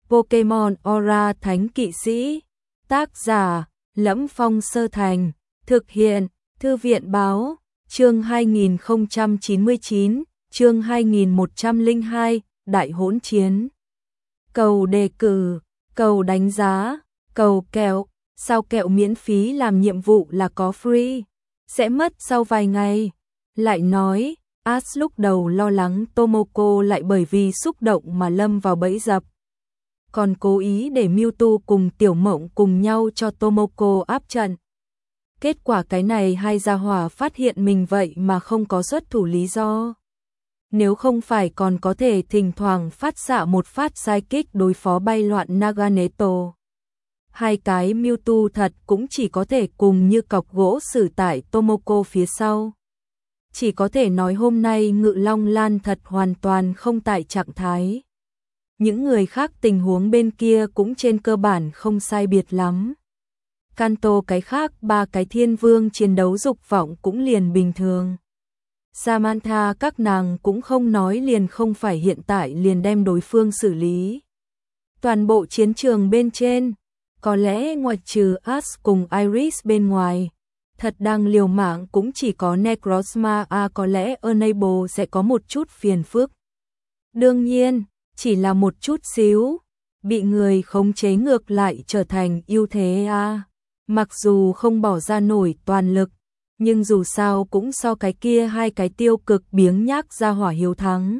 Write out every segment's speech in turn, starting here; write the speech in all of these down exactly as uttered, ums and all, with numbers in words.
Pokemon Aura Thánh Kỵ Sĩ. Tác giả: Lẫm Phong Sơ Thành. Thực hiện: Thư viện báo. Chương hai nghìn không trăm chín mươi chín, chương hai nghìn một trăm lẻ hai, Đại hỗn chiến. Cầu đề cử, cầu đánh giá, cầu kẹo. Sao kẹo miễn phí làm nhiệm vụ là có free, sẽ mất sau vài ngày. Lại nói, Ash lúc đầu lo lắng Tomoko lại bởi vì xúc động mà lâm vào bẫy dập. Còn cố ý để Mewtwo cùng Tiểu Mộng cùng nhau cho Tomoko áp trận. Kết quả cái này hai gia hỏa phát hiện mình vậy mà không có xuất thủ lý do. Nếu không phải còn có thể thỉnh thoảng phát xạ một phát sai kích đối phó bay loạn Naganeto. Hai cái Mewtwo thật cũng chỉ có thể cùng như cọc gỗ xử tại Tomoko phía sau. Chỉ có thể nói hôm nay Ngự Long Lan thật hoàn toàn không tại trạng thái. Những người khác tình huống bên kia cũng trên cơ bản không sai biệt lắm. Kanto cái khác ba cái thiên vương chiến đấu dục vọng cũng liền bình thường. Samantha các nàng cũng không nói liền không phải hiện tại liền đem đối phương xử lý. Toàn bộ chiến trường bên trên, có lẽ ngoại trừ Ash cùng Iris bên ngoài, thật đang liều mạng cũng chỉ có Necrozma, à có lẽ Enable sẽ có một chút phiền phức. Đương nhiên, chỉ là một chút xíu, bị người khống chế ngược lại trở thành ưu thế à. Mặc dù không bỏ ra nổi toàn lực, nhưng dù sao cũng so cái kia hai cái tiêu cực biếng nhác ra hỏa hiếu thắng.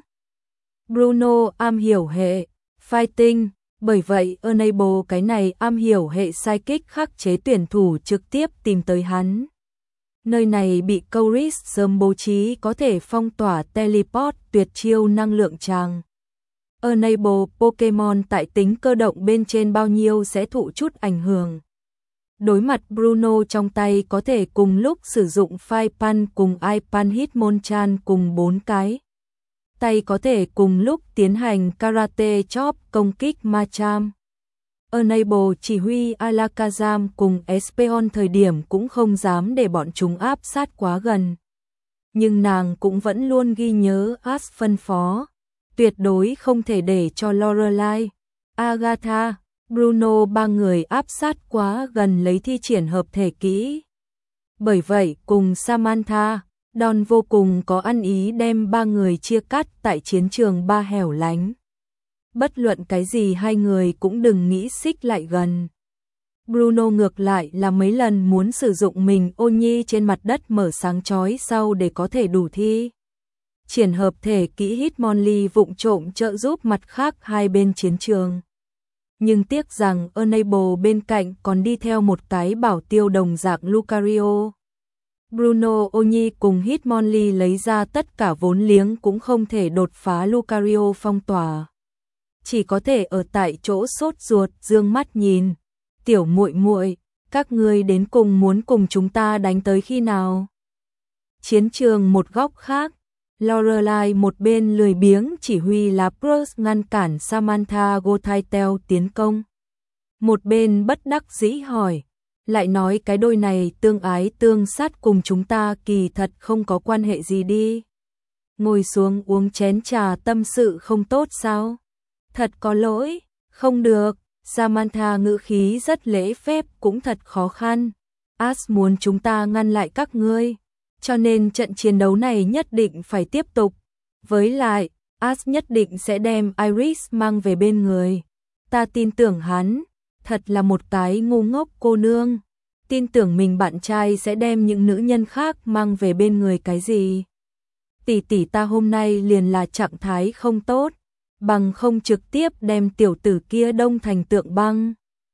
Bruno am hiểu hệ fighting, bởi vậy Enable cái này am hiểu hệ psychic khắc chế tuyển thủ trực tiếp tìm tới hắn. Nơi này bị Couris sớm bố trí có thể phong tỏa teleport tuyệt chiêu năng lượng tràng. Enable Pokemon tại tính cơ động bên trên bao nhiêu sẽ thụ chút ảnh hưởng. Đối mặt Bruno trong tay có thể cùng lúc sử dụng Fire Punch cùng Ice Punch Hitmonchan cùng bốn cái. Tay có thể cùng lúc tiến hành Karate Chop công kích Machamp. Enable chỉ huy Alakazam cùng Espeon thời điểm cũng không dám để bọn chúng áp sát quá gần. Nhưng nàng cũng vẫn luôn ghi nhớ Ash phân phó. Tuyệt đối không thể để cho Lorelai, Agatha, Bruno ba người áp sát quá gần lấy thi triển hợp thể kỹ. Bởi vậy cùng Samantha, Don vô cùng có ăn ý đem ba người chia cắt tại chiến trường ba hẻo lánh. Bất luận cái gì hai người cũng đừng nghĩ xích lại gần. Bruno ngược lại là mấy lần muốn sử dụng mình ô nhi trên mặt đất mở sáng chói sau để có thể đủ thi. Triển hợp thể kỹ Hitmonlee vụng trộm trợ giúp mặt khác hai bên chiến trường. Nhưng tiếc rằng Enable bên cạnh còn đi theo một cái bảo tiêu đồng dạng Lucario. Bruno Oni cùng Hitmonlee lấy ra tất cả vốn liếng cũng không thể đột phá Lucario phong tỏa. Chỉ có thể ở tại chỗ sốt ruột dương mắt nhìn. Tiểu muội muội, các ngươi đến cùng muốn cùng chúng ta đánh tới khi nào? Chiến trường một góc khác, Lorelai một bên lười biếng chỉ huy Lapras ngăn cản Samantha Gothitelle tiến công. Một bên bất đắc dĩ hỏi, lại nói cái đôi này tương ái tương sát cùng chúng ta kỳ thật không có quan hệ gì đi. Ngồi xuống uống chén trà tâm sự không tốt sao? Thật có lỗi, không được. Samantha ngữ khí rất lễ phép cũng thật khó khăn. Ash muốn chúng ta ngăn lại các ngươi, cho nên trận chiến đấu này nhất định phải tiếp tục. Với lại, Ash nhất định sẽ đem Iris mang về bên người. Ta tin tưởng hắn, thật là một cái ngu ngốc cô nương. Tin tưởng mình bạn trai sẽ đem những nữ nhân khác mang về bên người cái gì. Tỷ tỷ ta hôm nay liền là trạng thái không tốt, bằng không trực tiếp đem tiểu tử kia đông thành tượng băng.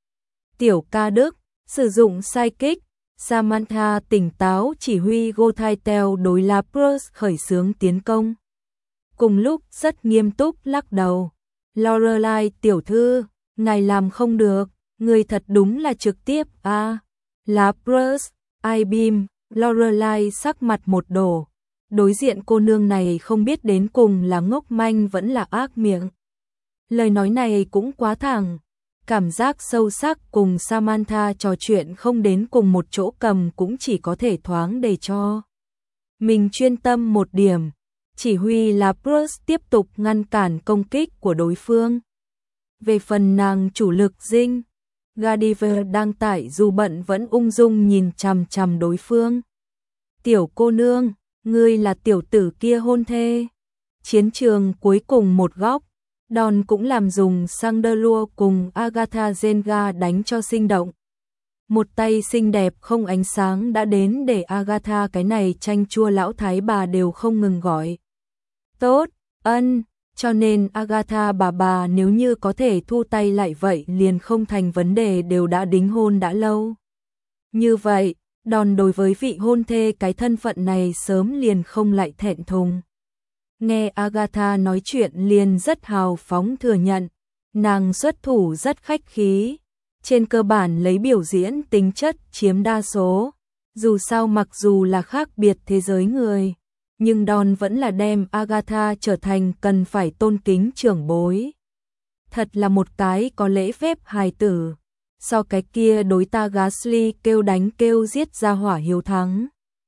Tiểu ca đức, sử dụng sai kích, Samantha tỉnh táo chỉ huy Gothitelle đối Lapras khởi xướng tiến công. Cùng lúc rất nghiêm túc lắc đầu. Lorelai tiểu thư, ngài làm không được, người thật đúng là trực tiếp a. À. Lapras, I-beam, Lorelai sắc mặt một đổ. Đối diện cô nương này không biết đến cùng là ngốc manh vẫn là ác miệng. Lời nói này cũng quá thẳng. Cảm giác sâu sắc cùng Samantha trò chuyện không đến cùng một chỗ cầm cũng chỉ có thể thoáng để cho mình chuyên tâm một điểm. Chỉ huy Lapras tiếp tục ngăn cản công kích của đối phương. Về phần nàng chủ lực Dinh, Gadiver đang tại dù bận vẫn ung dung nhìn chằm chằm đối phương. Tiểu cô nương, ngươi là tiểu tử kia hôn thê. Chiến trường cuối cùng một góc, Don cũng làm dùng Sandalua cùng Agatha Zenga đánh cho sinh động. Một tay xinh đẹp không ánh sáng đã đến để Agatha cái này chanh chua lão thái bà đều không ngừng gọi. Tốt, ân, cho nên Agatha bà bà nếu như có thể thu tay lại vậy liền không thành vấn đề, đều đã đính hôn đã lâu. Như vậy, Don đối với vị hôn thê cái thân phận này sớm liền không lại thẹn thùng. Nghe Agatha nói chuyện liền rất hào phóng thừa nhận, nàng xuất thủ rất khách khí, trên cơ bản lấy biểu diễn tính chất chiếm đa số. Dù sao mặc dù là khác biệt thế giới người, nhưng Don vẫn là đem Agatha trở thành cần phải tôn kính trưởng bối. Thật là một cái có lễ phép hài tử, so cái kia đối ta Ghastly kêu đánh kêu giết ra hỏa hiếu thắng.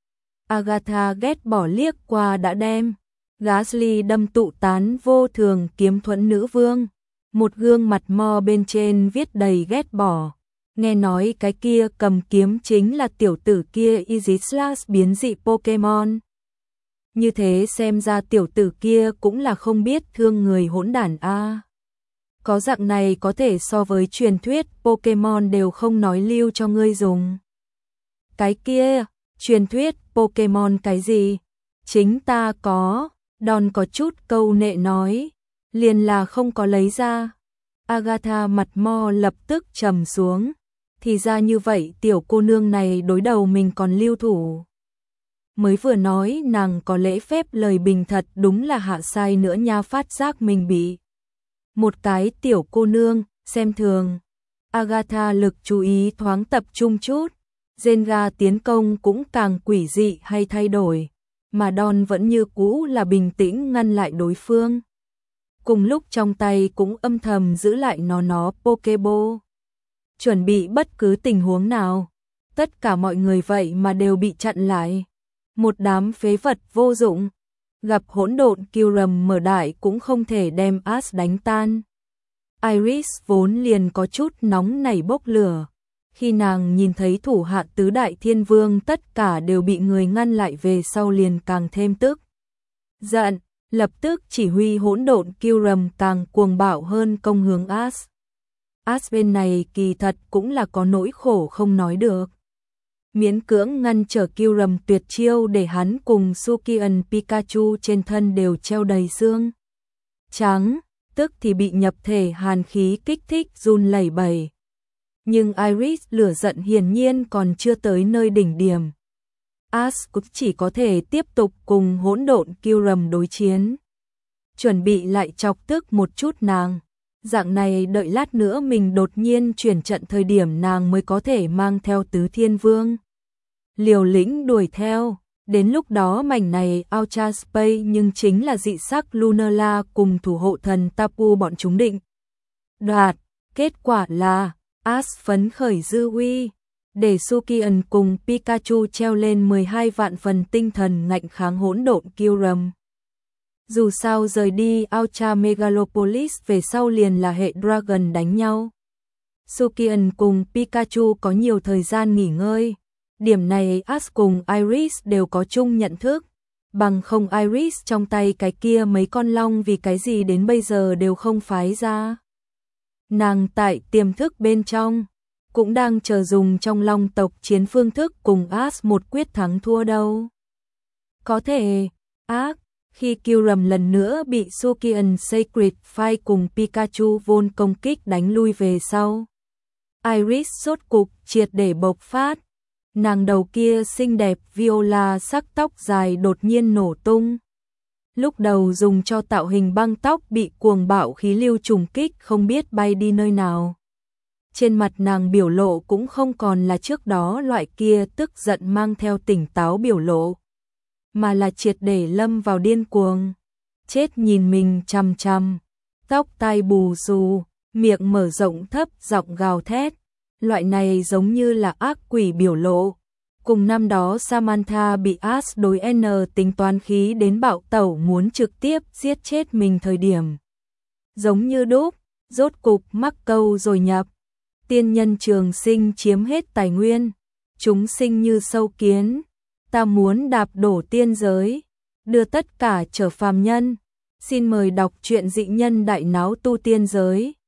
Agatha ghét bỏ liếc qua đã đem Ghastly đâm tụ tán vô thường kiếm thuẫn nữ vương, một gương mặt mo bên trên viết đầy ghét bỏ. Nghe nói cái kia cầm kiếm chính là tiểu tử kia Aegislash biến dị Pokemon. Như thế xem ra tiểu tử kia cũng là không biết thương người hỗn đản a. Có dạng này có thể so với truyền thuyết Pokemon đều không nói lưu cho ngươi dùng. Cái kia, truyền thuyết Pokemon cái gì? Chính ta có, Don có chút câu nệ nói, liền là không có lấy ra. Agatha mặt mo lập tức trầm xuống, thì ra như vậy tiểu cô nương này đối đầu mình còn lưu thủ. Mới vừa nói nàng có lễ phép lời bình thật đúng là hạ sai nữa nha, phát giác mình bị một cái tiểu cô nương xem thường. Agatha lực chú ý thoáng tập trung chút, Zenga tiến công cũng càng quỷ dị hay thay đổi, mà Don vẫn như cũ là bình tĩnh ngăn lại đối phương. Cùng lúc trong tay cũng âm thầm giữ lại nó nó Pokeball, chuẩn bị bất cứ tình huống nào. Tất cả mọi người vậy mà đều bị chặn lại. Một đám phế vật vô dụng, gặp hỗn độn Kyurem mở đại cũng không thể đem Ash đánh tan. Iris vốn liền có chút nóng nảy bốc lửa, khi nàng nhìn thấy thủ hạ tứ đại thiên vương tất cả đều bị người ngăn lại về sau liền càng thêm tức giận, lập tức chỉ huy hỗn độn Kyurem càng cuồng bạo hơn công hướng Ash. Ash bên này kỳ thật cũng là có nỗi khổ không nói được. Miễn cưỡng ngăn trở Kyurem tuyệt chiêu để hắn cùng Sukian Pikachu trên thân đều treo đầy xương trắng, tức thì bị nhập thể hàn khí kích thích run lẩy bẩy. Nhưng Iris lửa giận hiển nhiên còn chưa tới nơi đỉnh điểm. Ash cũng chỉ có thể tiếp tục cùng hỗn độn Kyurem đối chiến, chuẩn bị lại chọc tức một chút nàng. Dạng này đợi lát nữa mình đột nhiên chuyển trận thời điểm nàng mới có thể mang theo tứ thiên vương liều lĩnh đuổi theo. Đến lúc đó mảnh này Ultra Space nhưng chính là dị sắc Lunala cùng thủ hộ thần Tapu bọn chúng định đoạt. Kết quả là Ash phấn khởi dư uy, để Sukian cùng Pikachu treo lên mười hai vạn phần tinh thần ngạnh kháng hỗn độn Kyurem. Dù sao rời đi Ultra Megalopolis về sau liền là hệ Dragon đánh nhau. Sukian cùng Pikachu có nhiều thời gian nghỉ ngơi. Điểm này Ash cùng Iris đều có chung nhận thức. Bằng không Iris trong tay cái kia mấy con long vì cái gì đến bây giờ đều không phái ra. Nàng tại tiềm thức bên trong cũng đang chờ dùng trong long tộc chiến phương thức cùng Ash một quyết thắng thua đâu. Có thể, Ash khi Kyurem lần nữa bị Sukian Sacred Fire cùng Pikachu vốn công kích đánh lui về sau, Iris sốt cục triệt để bộc phát. Nàng đầu kia xinh đẹp viola sắc tóc dài đột nhiên nổ tung. Lúc đầu dùng cho tạo hình băng tóc bị cuồng bạo khí lưu trùng kích không biết bay đi nơi nào. Trên mặt nàng biểu lộ cũng không còn là trước đó loại kia tức giận mang theo tỉnh táo biểu lộ, mà là triệt để lâm vào điên cuồng. Chết nhìn mình chằm chằm, tóc tai bù xù, miệng mở rộng thấp giọng gào thét. Loại này giống như là ác quỷ biểu lộ. Cùng năm đó Samantha bị Ash đối N tính toán khí đến bạo tẩu muốn trực tiếp giết chết mình thời điểm giống như đúc, rốt cục mắc câu rồi nhập. Tiên nhân trường sinh chiếm hết tài nguyên, chúng sinh như sâu kiến, ta muốn đạp đổ tiên giới, đưa tất cả trở phàm nhân. Xin mời đọc truyện Dị Nhân Đại Náo Tu Tiên Giới.